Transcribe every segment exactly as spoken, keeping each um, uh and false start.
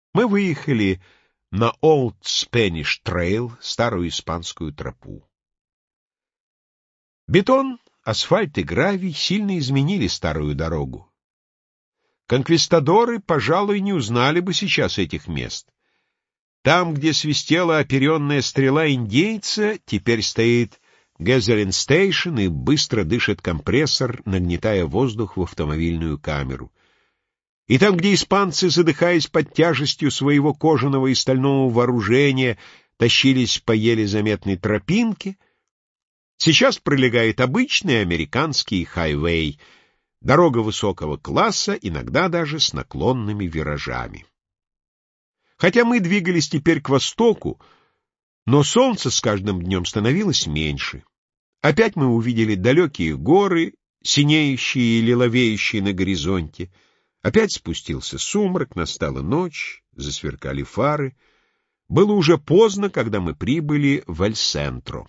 Мы выехали на Old Spanish Trail, старую испанскую тропу. Бетон, асфальт и гравий сильно изменили старую дорогу. Конквистадоры, пожалуй, не узнали бы сейчас этих мест. Там, где свистела оперенная стрела индейца, теперь стоит Gasoline Station и быстро дышит компрессор, нагнетая воздух в автомобильную камеру. И там, где испанцы, задыхаясь под тяжестью своего кожаного и стального вооружения, тащились по еле заметной тропинке, сейчас пролегает обычный американский хайвей, дорога высокого класса, иногда даже с наклонными виражами. Хотя мы двигались теперь к востоку, но солнце с каждым днем становилось меньше. Опять мы увидели далекие горы, синеющие и лиловеющие на горизонте. Опять спустился сумрак, настала ночь, засверкали фары. Было уже поздно, когда мы прибыли в Эль-Сентро.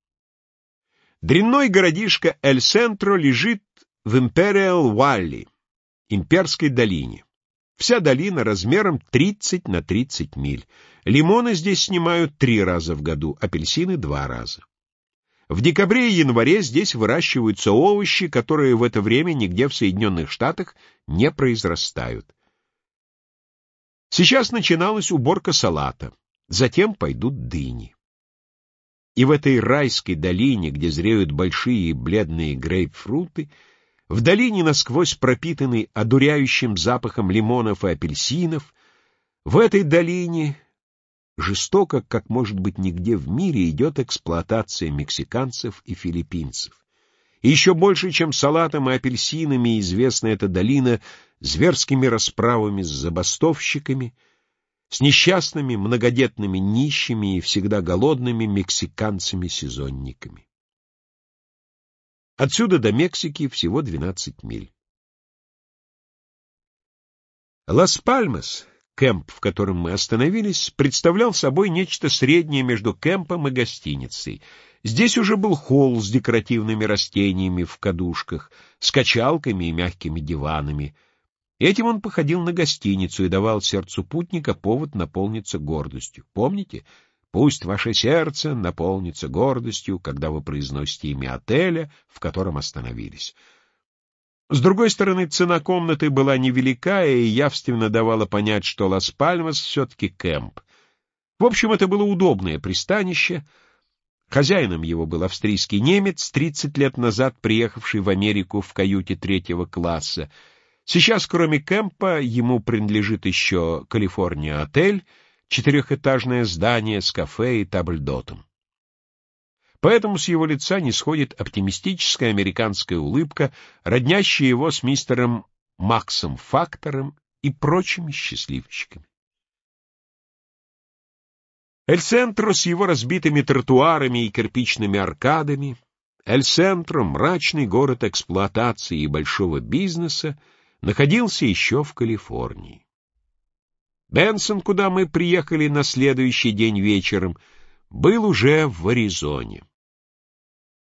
Дрянной городишко Эль-Сентро лежит в Империал Валли, Имперской долине. Вся долина размером тридцать на тридцать миль. Лимоны здесь снимают три раза в году, апельсины два раза. В декабре и январе здесь выращиваются овощи, которые в это время нигде в Соединенных Штатах не произрастают. Сейчас начиналась уборка салата, затем пойдут дыни. И в этой райской долине, где зреют большие и бледные грейпфруты, в долине, насквозь пропитанной одуряющим запахом лимонов и апельсинов, в этой долине жестоко, как может быть нигде в мире, идет эксплуатация мексиканцев и филиппинцев. И еще больше, чем салатом и апельсинами, известна эта долина зверскими расправами с забастовщиками, с несчастными многодетными нищими и всегда голодными мексиканцами-сезонниками. Отсюда до Мексики всего двенадцать миль. Лас-Пальмас, кемп, в котором мы остановились, представлял собой нечто среднее между кемпом и гостиницей. Здесь уже был холл с декоративными растениями в кадушках, с качалками и мягкими диванами. Этим он походил на гостиницу и давал сердцу путника повод наполниться гордостью. Помните? Пусть ваше сердце наполнится гордостью, когда вы произносите имя отеля, в котором остановились. С другой стороны, цена комнаты была невелика и явственно давала понять, что Лас-Пальмас все-таки кемп. В общем, это было удобное пристанище. Хозяином его был австрийский немец, тридцать лет назад приехавший в Америку в каюте третьего класса. Сейчас, кроме кемпа, ему принадлежит еще Калифорния-отель, четырехэтажное здание с кафе и табльдотом. Поэтому с его лица не сходит оптимистическая американская улыбка, роднящая его с мистером Максом Фактором и прочими счастливчиками. Эль-Сентро с его разбитыми тротуарами и кирпичными аркадами, Эль-Сентро, мрачный город эксплуатации и большого бизнеса, находился еще в Калифорнии. Бенсон, куда мы приехали на следующий день вечером, был уже в Аризоне.